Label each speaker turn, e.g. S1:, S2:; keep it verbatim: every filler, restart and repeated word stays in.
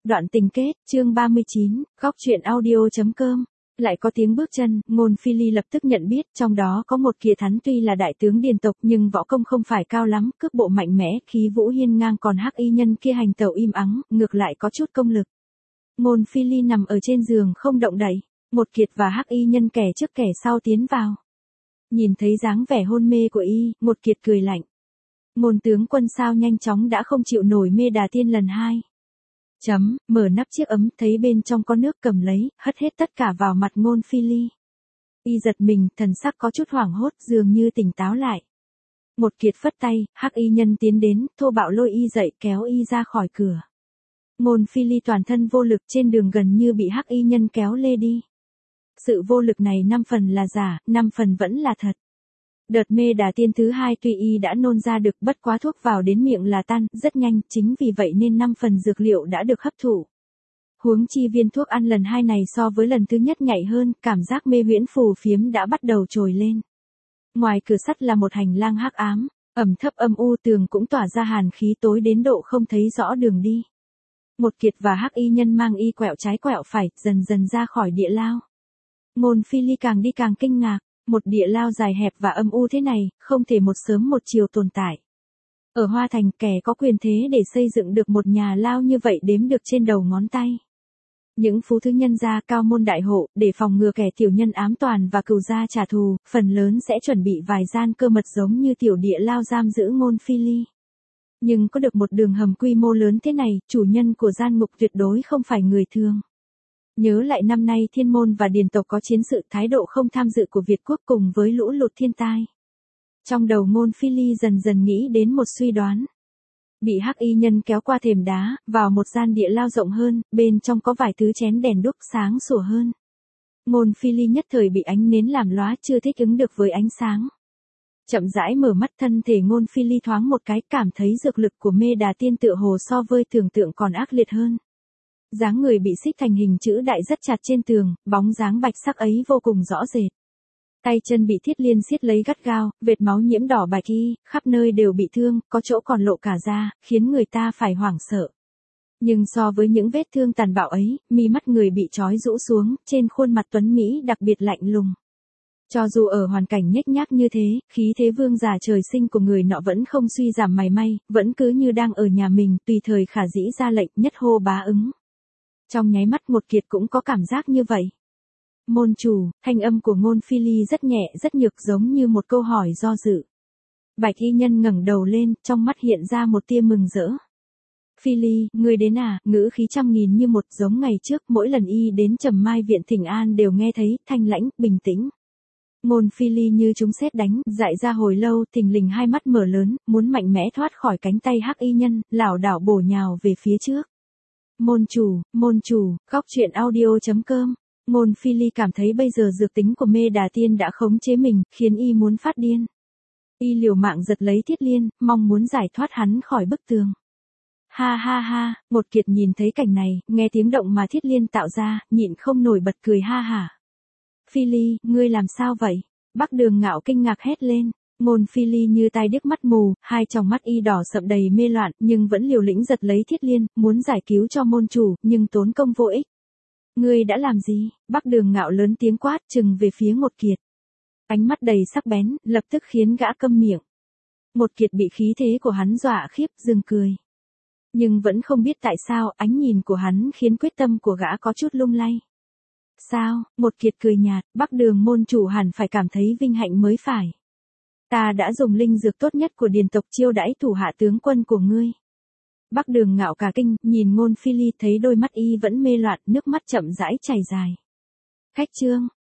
S1: Đoạn tình kết, chương ba mươi chín, góc truyện audio.com. Lại có tiếng bước chân, Ngôn Phi Ly lập tức nhận biết, trong đó có một Kiệt Thắn tuy là đại tướng điền tộc nhưng võ công không phải cao lắm, cước bộ mạnh mẽ, khí vũ hiên ngang, còn Hắc Y Nhân kia hành tẩu im ắng, ngược lại có chút công lực. Ngôn Phi Ly nằm ở trên giường không động đậy, một Kiệt và Hắc Y Nhân kẻ trước kẻ sau tiến vào. Nhìn thấy dáng vẻ hôn mê của y, một Kiệt cười lạnh. Ngôn tướng quân sao nhanh chóng đã không chịu nổi mê đà tiên lần hai. Chấm, mở nắp chiếc ấm, thấy bên trong có nước cầm lấy, hất hết tất cả vào mặt Ngôn Phi Ly. Y giật mình, thần sắc có chút hoảng hốt, dường như tỉnh táo lại. Một Kiệt phất tay, Hắc Y Nhân tiến đến, thô bạo lôi y dậy, kéo y ra khỏi cửa. Ngôn Phi Ly toàn thân vô lực, trên đường gần như bị Hắc Y Nhân kéo lê đi. Sự vô lực này năm phần là giả, năm phần vẫn là thật. Đợt mê đà tiên thứ hai tuy y đã nôn ra được, bất quá thuốc vào đến miệng là tan, rất nhanh, chính vì vậy nên năm phần dược liệu đã được hấp thụ. Huống chi viên thuốc ăn lần hai này so với lần thứ nhất nhạy hơn, cảm giác mê huyễn phù phiếm đã bắt đầu trồi lên. Ngoài cửa sắt là một hành lang hắc ám, ẩm thấp âm u, tường cũng tỏa ra hàn khí tối đến độ không thấy rõ đường đi. Một Kiệt và Hắc Y Nhân mang y quẹo trái quẹo phải, dần dần ra khỏi địa lao. Ngôn Phi Ly càng đi càng kinh ngạc. Một địa lao dài hẹp và âm u thế này, không thể một sớm một chiều tồn tại. Ở Hoa Thành, kẻ có quyền thế để xây dựng được một nhà lao như vậy đếm được trên đầu ngón tay. Những phú thứ nhân gia cao môn đại hộ, để phòng ngừa kẻ tiểu nhân ám toàn và cừu gia trả thù, phần lớn sẽ chuẩn bị vài gian cơ mật giống như tiểu địa lao giam giữ Ngôn Phi Ly. Nhưng có được một đường hầm quy mô lớn thế này, chủ nhân của gian ngục tuyệt đối không phải người thường. Nhớ lại năm nay Thiên Môn và Điền tộc có chiến sự, thái độ không tham dự của Việt quốc cùng với lũ lụt thiên tai. Trong đầu Ngôn Phi Ly dần dần nghĩ đến một suy đoán. Bị Hắc Y Nhân kéo qua thềm đá, vào một gian địa lao rộng hơn, bên trong có vài thứ chén đèn đuốc sáng sủa hơn. Ngôn Phi Ly nhất thời bị ánh nến làm lóa, chưa thích ứng được với ánh sáng. Chậm rãi mở mắt, thân thể Ngôn Phi Ly thoáng một cái, cảm thấy dược lực của mê đà tiên tựa hồ so với tưởng tượng còn ác liệt hơn. Dáng người bị xích thành hình chữ đại rất chặt trên tường, bóng dáng bạch sắc ấy vô cùng rõ rệt. Tay chân bị thiết liên siết lấy gắt gao, vệt máu nhiễm đỏ bạch y, khắp nơi đều bị thương, có chỗ còn lộ cả da, khiến người ta phải hoảng sợ. Nhưng so với những vết thương tàn bạo ấy, mi mắt người bị trói rũ xuống, trên khuôn mặt tuấn mỹ đặc biệt lạnh lùng. Cho dù ở hoàn cảnh nhếch nhác như thế, khí thế vương giả trời sinh của người nọ vẫn không suy giảm mảy may, vẫn cứ như đang ở nhà mình, tùy thời khả dĩ ra lệnh, nhất hô bá ứng. Trong nháy mắt một Kiệt cũng có cảm giác như vậy. Môn chủ, thanh âm của Ngôn Phi Ly rất nhẹ, rất nhược, giống như một câu hỏi do dự. Bạch Y Nhân ngẩng đầu lên, trong mắt hiện ra một tia mừng rỡ. Phi Ly, ngươi đến à? Ngữ khí trăm nghìn như một, giống ngày trước, mỗi lần y đến Trầm Mai viện thỉnh an đều nghe thấy, thanh lãnh, bình tĩnh. Ngôn Phi Ly như trúng sét đánh, dại ra hồi lâu, thình lình hai mắt mở lớn, muốn mạnh mẽ thoát khỏi cánh tay Hắc Y Nhân, lảo đảo bổ nhào về phía trước. Môn chủ, môn chủ, góc truyện audio.com. Ngôn Phi Ly cảm thấy bây giờ dược tính của mê đà tiên đã khống chế mình, khiến y muốn phát điên. Y liều mạng giật lấy thiết liên, mong muốn giải thoát hắn khỏi bức tường. Ha ha ha, một Kiệt nhìn thấy cảnh này, nghe tiếng động mà thiết liên tạo ra, nhịn không nổi bật cười ha hả. Phi Ly, ngươi làm sao vậy? Bắc Đường Ngạo kinh ngạc hét lên. Ngôn Phi Ly như tai điếc mắt mù, hai tròng mắt y đỏ sậm đầy mê loạn, nhưng vẫn liều lĩnh giật lấy thiết liên, muốn giải cứu cho môn chủ, nhưng tốn công vô ích. Ngươi đã làm gì? Bắc Đường Ngạo lớn tiếng quát, trừng về phía một Kiệt. Ánh mắt đầy sắc bén, lập tức khiến gã câm miệng. Một Kiệt bị khí thế của hắn dọa khiếp, dừng cười. Nhưng vẫn không biết tại sao, ánh nhìn của hắn khiến quyết tâm của gã có chút lung lay. Sao? Một Kiệt cười nhạt, Bắc Đường môn chủ hẳn phải cảm thấy vinh hạnh mới phải. Ta đã dùng linh dược tốt nhất của Điền tộc chiêu đãi thủ hạ tướng quân của ngươi. Bắc Đường Ngạo cả kinh, nhìn Ngôn Phi Ly thấy đôi mắt y vẫn mê loạn, nước mắt chậm rãi chảy dài. Khách trương,